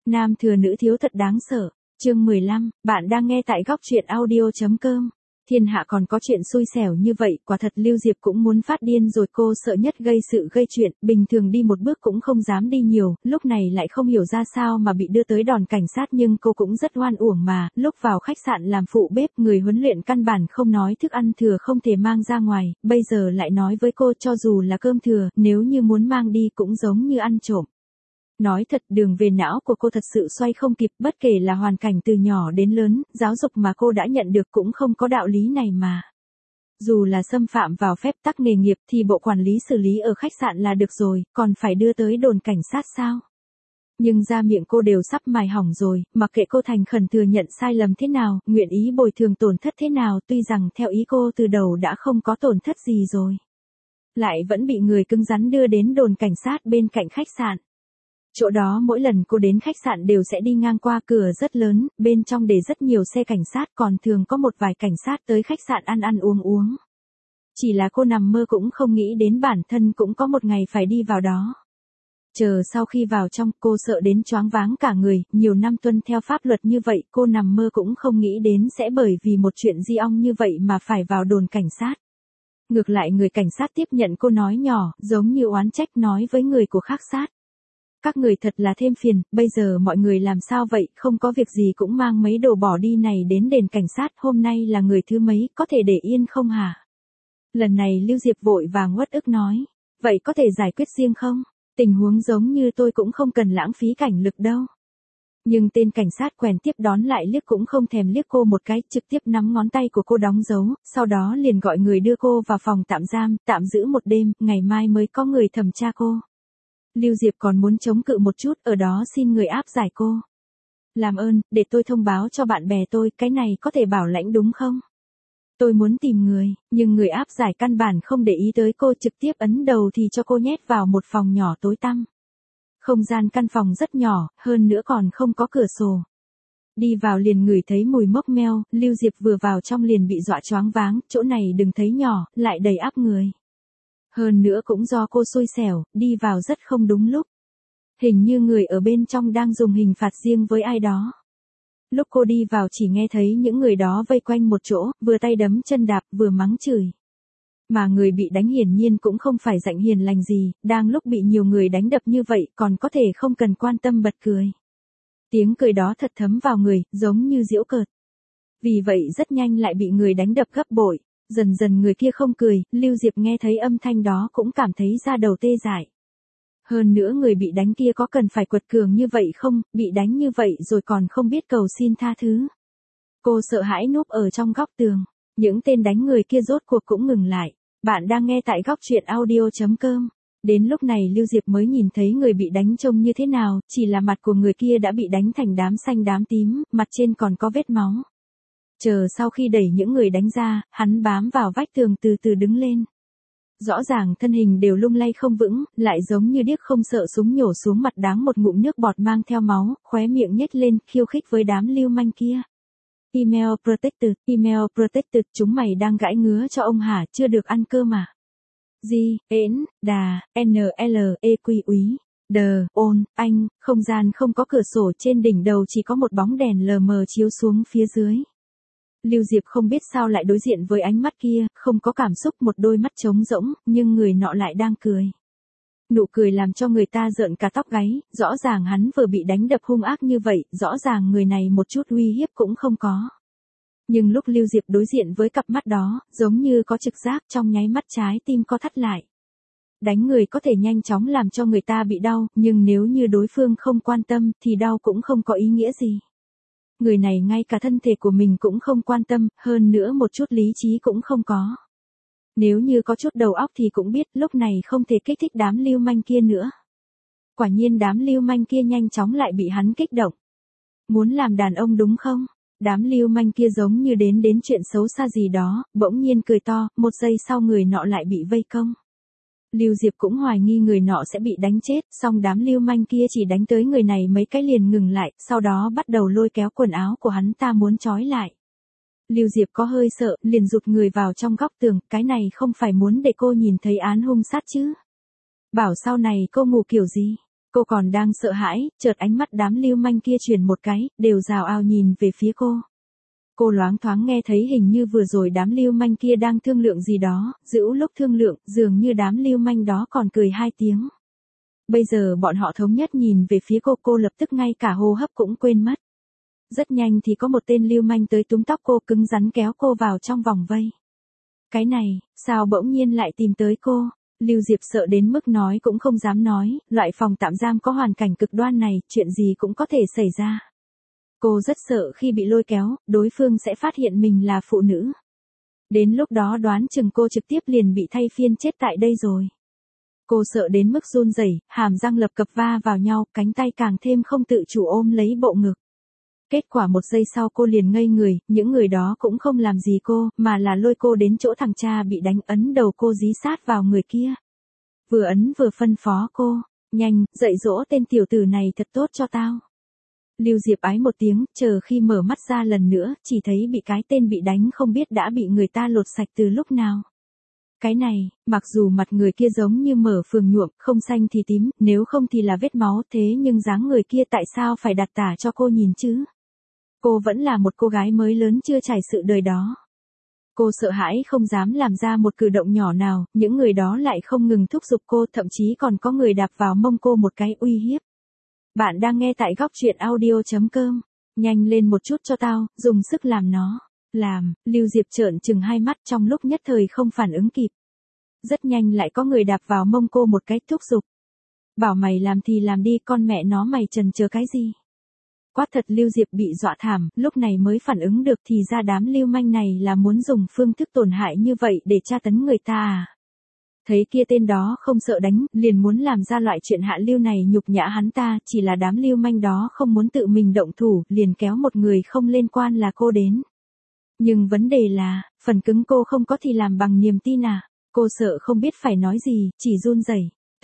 Nam thừa nữ thiếu thật đáng sợ. Chương 15, bạn đang nghe tại góc truyện audio.com. Thiên hạ còn có chuyện xui xẻo như vậy, quả thật Lưu Diệp cũng muốn phát điên rồi. Cô sợ nhất gây sự gây chuyện, bình thường đi một bước cũng không dám đi nhiều, lúc này lại không hiểu ra sao mà bị đưa tới đồn cảnh sát, nhưng cô cũng rất oan uổng mà. Lúc vào khách sạn làm phụ bếp, người huấn luyện căn bản không nói thức ăn thừa không thể mang ra ngoài, bây giờ lại nói với cô cho dù là cơm thừa, nếu như muốn mang đi cũng giống như ăn trộm. Nói thật, đường về não của cô thật sự xoay không kịp, bất kể là hoàn cảnh từ nhỏ đến lớn, giáo dục mà cô đã nhận được cũng không có đạo lý này mà. Dù là xâm phạm vào phép tắc nghề nghiệp thì bộ quản lý xử lý ở khách sạn là được rồi, còn phải đưa tới đồn cảnh sát sao? Nhưng ra miệng cô đều sắp mài hỏng rồi, mặc kệ cô thành khẩn thừa nhận sai lầm thế nào, nguyện ý bồi thường tổn thất thế nào, tuy rằng theo ý cô từ đầu đã không có tổn thất gì rồi. Lại vẫn bị người cứng rắn đưa đến đồn cảnh sát bên cạnh khách sạn. Chỗ đó mỗi lần cô đến khách sạn đều sẽ đi ngang qua, cửa rất lớn, bên trong để rất nhiều xe cảnh sát, còn thường có một vài cảnh sát tới khách sạn ăn ăn uống uống. Chỉ là cô nằm mơ cũng không nghĩ đến bản thân cũng có một ngày phải đi vào đó. Chờ sau khi vào trong, cô sợ đến choáng váng cả người, nhiều năm tuân theo pháp luật như vậy, cô nằm mơ cũng không nghĩ đến sẽ bởi vì một chuyện di ong như vậy mà phải vào đồn cảnh sát. Ngược lại người cảnh sát tiếp nhận cô nói nhỏ, giống như oán trách nói với người của khác sát. Các người thật là thêm phiền, bây giờ mọi người làm sao vậy, không có việc gì cũng mang mấy đồ bỏ đi này đến đền cảnh sát, hôm nay là người thứ mấy, có thể để yên không hả? Lần này Lưu Diệp vội vàng uất ức nói, vậy có thể giải quyết riêng không? Tình huống giống như tôi cũng không cần lãng phí cảnh lực đâu. Nhưng tên cảnh sát quèn tiếp đón lại liếc cũng không thèm liếc cô một cái, trực tiếp nắm ngón tay của cô đóng dấu, sau đó liền gọi người đưa cô vào phòng tạm giam, tạm giữ một đêm, ngày mai mới có người thẩm tra cô. Lưu Diệp còn muốn chống cự một chút, ở đó xin người áp giải cô. Làm ơn, để tôi thông báo cho bạn bè tôi, cái này có thể bảo lãnh đúng không? Tôi muốn tìm người, nhưng người áp giải căn bản không để ý tới cô, trực tiếp ấn đầu thì cho cô nhét vào một phòng nhỏ tối tăm. Không gian căn phòng rất nhỏ, hơn nữa còn không có cửa sổ. Đi vào liền ngửi thấy mùi mốc meo, Lưu Diệp vừa vào trong liền bị dọa choáng váng, chỗ này đừng thấy nhỏ, lại đầy ắp người. Hơn nữa cũng do cô xui xẻo, đi vào rất không đúng lúc. Hình như người ở bên trong đang dùng hình phạt riêng với ai đó. Lúc cô đi vào chỉ nghe thấy những người đó vây quanh một chỗ, vừa tay đấm chân đạp, vừa mắng chửi. Mà người bị đánh hiển nhiên cũng không phải dạng hiền lành gì, đang lúc bị nhiều người đánh đập như vậy còn có thể không cần quan tâm bật cười. Tiếng cười đó thật thấm vào người, giống như giễu cợt. Vì vậy rất nhanh lại bị người đánh đập gấp bội. Dần dần người kia không cười, Lưu Diệp nghe thấy âm thanh đó cũng cảm thấy da đầu tê dại. Hơn nữa người bị đánh kia có cần phải quật cường như vậy không, bị đánh như vậy rồi còn không biết cầu xin tha thứ. Cô sợ hãi núp ở trong góc tường, những tên đánh người kia rốt cuộc cũng ngừng lại. Bạn đang nghe tại góc truyện audio.com. Đến lúc này Lưu Diệp mới nhìn thấy người bị đánh trông như thế nào, chỉ là mặt của người kia đã bị đánh thành đám xanh đám tím, mặt trên còn có vết máu. Chờ sau khi đẩy những người đánh ra, hắn bám vào vách tường từ từ đứng lên. Rõ ràng thân hình đều lung lay không vững, lại giống như điếc không sợ súng nhổ xuống mặt, đáng một ngụm nước bọt mang theo máu, khóe miệng nhếch lên, khiêu khích với đám lưu manh kia. Email protected, chúng mày đang gãi ngứa cho ông hả, chưa được ăn cơm à? NLEQúy. Anh, không gian không có cửa sổ, trên đỉnh đầu chỉ có một bóng đèn lờ mờ chiếu xuống phía dưới. Lưu Diệp không biết sao lại đối diện với ánh mắt kia, không có cảm xúc, một đôi mắt trống rỗng, nhưng người nọ lại đang cười. Nụ cười làm cho người ta rợn cả tóc gáy, rõ ràng hắn vừa bị đánh đập hung ác như vậy, rõ ràng người này một chút uy hiếp cũng không có. Nhưng lúc Lưu Diệp đối diện với cặp mắt đó, giống như có trực giác, trong nháy mắt trái tim co thắt lại. Đánh người có thể nhanh chóng làm cho người ta bị đau, nhưng nếu như đối phương không quan tâm thì đau cũng không có ý nghĩa gì. Người này ngay cả thân thể của mình cũng không quan tâm, hơn nữa một chút lý trí cũng không có. Nếu như có chút đầu óc thì cũng biết lúc này không thể kích thích đám lưu manh kia nữa. Quả nhiên đám lưu manh kia nhanh chóng lại bị hắn kích động. Muốn làm đàn ông đúng không? Đám lưu manh kia giống như đến chuyện xấu xa gì đó, bỗng nhiên cười to, một giây sau người nọ lại bị vây công. Lưu Diệp cũng hoài nghi người nọ sẽ bị đánh chết, song đám lưu manh kia chỉ đánh tới người này mấy cái liền ngừng lại, sau đó bắt đầu lôi kéo quần áo của hắn ta muốn trói lại. Lưu Diệp có hơi sợ, liền rụt người vào trong góc tường, cái này không phải muốn để cô nhìn thấy án hung sát chứ. Bảo sau này cô ngủ kiểu gì? Cô còn đang sợ hãi, chợt ánh mắt đám lưu manh kia chuyển một cái, đều rào ào nhìn về phía cô. Cô loáng thoáng nghe thấy hình như vừa rồi đám lưu manh kia đang thương lượng gì đó, giữa lúc thương lượng, dường như đám lưu manh đó còn cười hai tiếng. Bây giờ bọn họ thống nhất nhìn về phía cô lập tức ngay cả hô hấp cũng quên mất. Rất nhanh thì có một tên lưu manh tới túm tóc cô cứng rắn kéo cô vào trong vòng vây. Cái này, sao bỗng nhiên lại tìm tới cô? Lưu Diệp sợ đến mức nói cũng không dám nói, loại phòng tạm giam có hoàn cảnh cực đoan này, chuyện gì cũng có thể xảy ra. Cô rất sợ khi bị lôi kéo, đối phương sẽ phát hiện mình là phụ nữ. Đến lúc đó đoán chừng cô trực tiếp liền bị thay phiên chết tại đây rồi. Cô sợ đến mức run rẩy, hàm răng lập cập va vào nhau, cánh tay càng thêm không tự chủ ôm lấy bộ ngực. Kết quả một giây sau cô liền ngây người, những người đó cũng không làm gì cô, mà là lôi cô đến chỗ thằng cha bị đánh, ấn đầu cô dí sát vào người kia. Vừa ấn vừa phân phó cô, nhanh, dạy dỗ tên tiểu tử này thật tốt cho tao. Lưu Diệp ái một tiếng, chờ khi mở mắt ra lần nữa, chỉ thấy bị cái tên bị đánh không biết đã bị người ta lột sạch từ lúc nào. Cái này, mặc dù mặt người kia giống như mở phường nhuộm, không xanh thì tím, nếu không thì là vết máu, thế nhưng dáng người kia tại sao phải đặt tả cho cô nhìn chứ? Cô vẫn là một cô gái mới lớn chưa trải sự đời đó. Cô sợ hãi không dám làm ra một cử động nhỏ nào, những người đó lại không ngừng thúc giục cô, thậm chí còn có người đạp vào mông cô một cái uy hiếp. Bạn đang nghe tại góc truyện audio.com. Nhanh lên một chút cho tao, dùng sức làm nó. Làm, Lưu Diệp trợn trừng hai mắt trong lúc nhất thời không phản ứng kịp. Rất nhanh lại có người đạp vào mông cô một cái thúc giục. Bảo mày làm thì làm đi, con mẹ nó mày chần chờ cái gì? Quát thật, Lưu Diệp bị dọa thảm, lúc này mới phản ứng được thì ra đám lưu manh này là muốn dùng phương thức tổn hại như vậy để tra tấn người ta à. Thấy kia tên đó không sợ đánh, liền muốn làm ra loại chuyện hạ lưu này nhục nhã hắn ta, chỉ là đám lưu manh đó không muốn tự mình động thủ, liền kéo một người không liên quan là cô đến. Nhưng vấn đề là, phần cứng cô không có thì làm bằng niềm tin à, cô sợ không biết phải nói gì, chỉ run rẩy.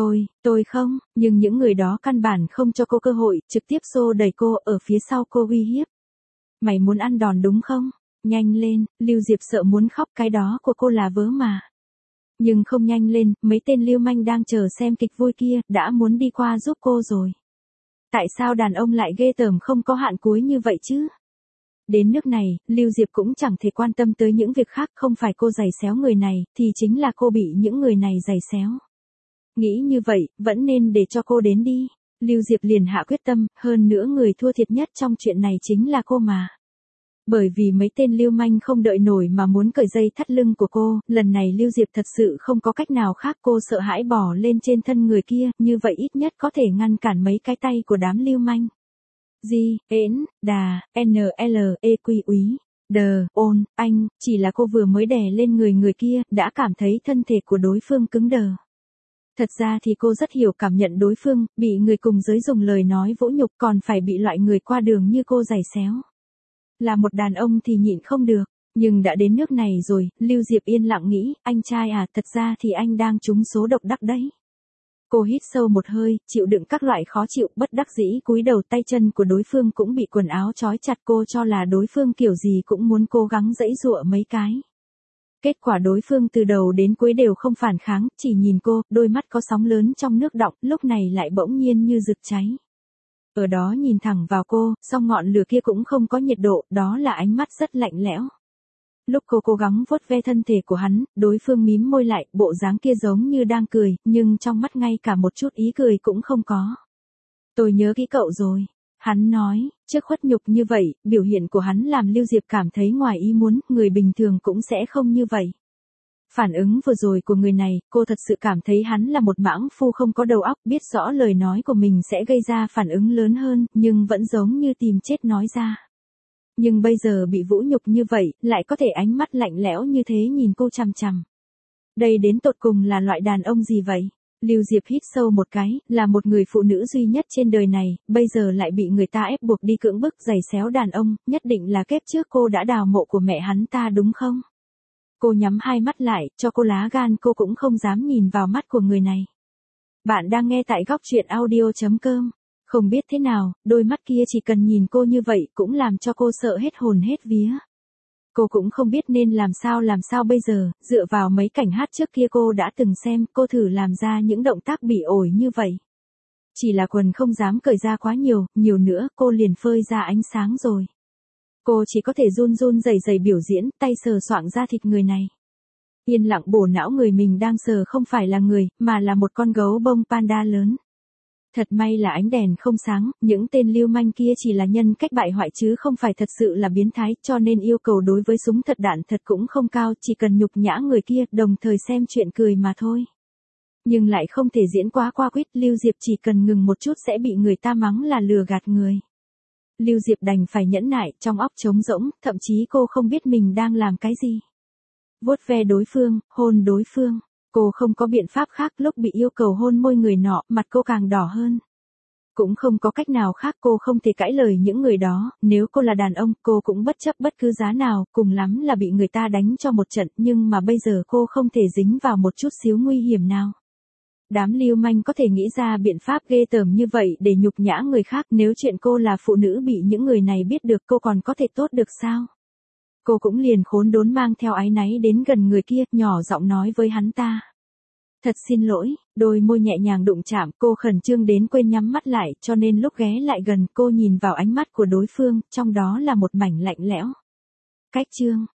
Tôi không, nhưng những người đó căn bản không cho cô cơ hội, trực tiếp xô đẩy cô ở phía sau cô uy hiếp. Mày muốn ăn đòn đúng không? Nhanh lên, Lưu Diệp sợ muốn khóc, cái đó của cô là vớ mà. Nhưng không nhanh lên, mấy tên lưu manh đang chờ xem kịch vui kia, đã muốn đi qua giúp cô rồi. Tại sao đàn ông lại ghê tởm không có hạn cuối như vậy chứ? Đến nước này, Lưu Diệp cũng chẳng thể quan tâm tới những việc khác, không phải cô giày xéo người này, thì chính là cô bị những người này giày xéo. Nghĩ như vậy, vẫn nên để cho cô đến đi. Lưu Diệp liền hạ quyết tâm, hơn nữa người thua thiệt nhất trong chuyện này chính là cô mà. Bởi vì mấy tên lưu manh không đợi nổi mà muốn cởi dây thắt lưng của cô, lần này Lưu Diệp thật sự không có cách nào khác, cô sợ hãi bỏ lên trên thân người kia, như vậy ít nhất có thể ngăn cản mấy cái tay của đám lưu manh. Đà, úy, ôn, anh, chỉ là cô vừa mới đè lên người kia, đã cảm thấy thân thể của đối phương cứng đờ. Thật ra thì cô rất hiểu cảm nhận đối phương, bị người cùng giới dùng lời nói vỗ nhục còn phải bị loại người qua đường như cô giày xéo. Là một đàn ông thì nhịn không được, nhưng đã đến nước này rồi, Lưu Diệp yên lặng nghĩ, anh trai à, thật ra thì anh đang trúng số độc đắc đấy. Cô hít sâu một hơi, chịu đựng các loại khó chịu, bất đắc dĩ cúi đầu, tay chân của đối phương cũng bị quần áo trói chặt, cô cho là đối phương kiểu gì cũng muốn cố gắng giãy giụa mấy cái. Kết quả đối phương từ đầu đến cuối đều không phản kháng, chỉ nhìn cô, đôi mắt có sóng lớn trong nước đọng, lúc này lại bỗng nhiên như rực cháy. Ở đó nhìn thẳng vào cô, song ngọn lửa kia cũng không có nhiệt độ, đó là ánh mắt rất lạnh lẽo. Lúc cô cố gắng vuốt ve thân thể của hắn, đối phương mím môi lại, bộ dáng kia giống như đang cười, nhưng trong mắt ngay cả một chút ý cười cũng không có. Tôi nhớ kỹ cậu rồi. Hắn nói, trước khuất nhục như vậy, biểu hiện của hắn làm Lưu Diệp cảm thấy ngoài ý muốn, người bình thường cũng sẽ không như vậy. Phản ứng vừa rồi của người này, cô thật sự cảm thấy hắn là một mãng phu không có đầu óc, biết rõ lời nói của mình sẽ gây ra phản ứng lớn hơn, nhưng vẫn giống như tìm chết nói ra. Nhưng bây giờ bị vũ nhục như vậy, lại có thể ánh mắt lạnh lẽo như thế nhìn cô chằm chằm. Đây đến tột cùng là loại đàn ông gì vậy? Lưu Diệp hít sâu một cái, là một người phụ nữ duy nhất trên đời này, bây giờ lại bị người ta ép buộc đi cưỡng bức giày xéo đàn ông, nhất định là kiếp trước cô đã đào mộ của mẹ hắn ta đúng không? Cô nhắm hai mắt lại, cho cô lá gan cô cũng không dám nhìn vào mắt của người này. Bạn đang nghe tại góc truyện audio.com. Không biết thế nào, đôi mắt kia chỉ cần nhìn cô như vậy cũng làm cho cô sợ hết hồn hết vía. Cô cũng không biết nên làm sao bây giờ, dựa vào mấy cảnh hát trước kia cô đã từng xem, cô thử làm ra những động tác bị ổi như vậy. Chỉ là quần không dám cởi ra quá nhiều, nhiều nữa cô liền phơi ra ánh sáng rồi. Cô chỉ có thể run run rẩy rẩy biểu diễn, tay sờ soạng da thịt người này. Yên lặng bổ não người mình đang sờ không phải là người, mà là một con gấu bông panda lớn. Thật may là ánh đèn không sáng, những tên lưu manh kia chỉ là nhân cách bại hoại chứ không phải thật sự là biến thái, cho nên yêu cầu đối với súng thật đạn thật cũng không cao, chỉ cần nhục nhã người kia, đồng thời xem chuyện cười mà thôi. Nhưng lại không thể diễn quá qua quýt, Lưu Diệp chỉ cần ngừng một chút sẽ bị người ta mắng là lừa gạt người. Lưu Diệp đành phải nhẫn nại, trong óc trống rỗng, thậm chí cô không biết mình đang làm cái gì. Vuốt ve đối phương, hôn đối phương. Cô không có biện pháp khác, lúc bị yêu cầu hôn môi người nọ, mặt cô càng đỏ hơn. Cũng không có cách nào khác, cô không thể cãi lời những người đó, nếu cô là đàn ông, cô cũng bất chấp bất cứ giá nào, cùng lắm là bị người ta đánh cho một trận, nhưng mà bây giờ cô không thể dính vào một chút xíu nguy hiểm nào. Đám lưu manh có thể nghĩ ra biện pháp ghê tởm như vậy để nhục nhã người khác, nếu chuyện cô là phụ nữ bị những người này biết được cô còn có thể tốt được sao? Cô cũng liền khốn đốn mang theo áy náy đến gần người kia, nhỏ giọng nói với hắn ta. Thật xin lỗi, đôi môi nhẹ nhàng đụng chạm, cô khẩn trương đến quên nhắm mắt lại, cho nên lúc ghé lại gần cô nhìn vào ánh mắt của đối phương, trong đó là một mảnh lạnh lẽo. Cách chương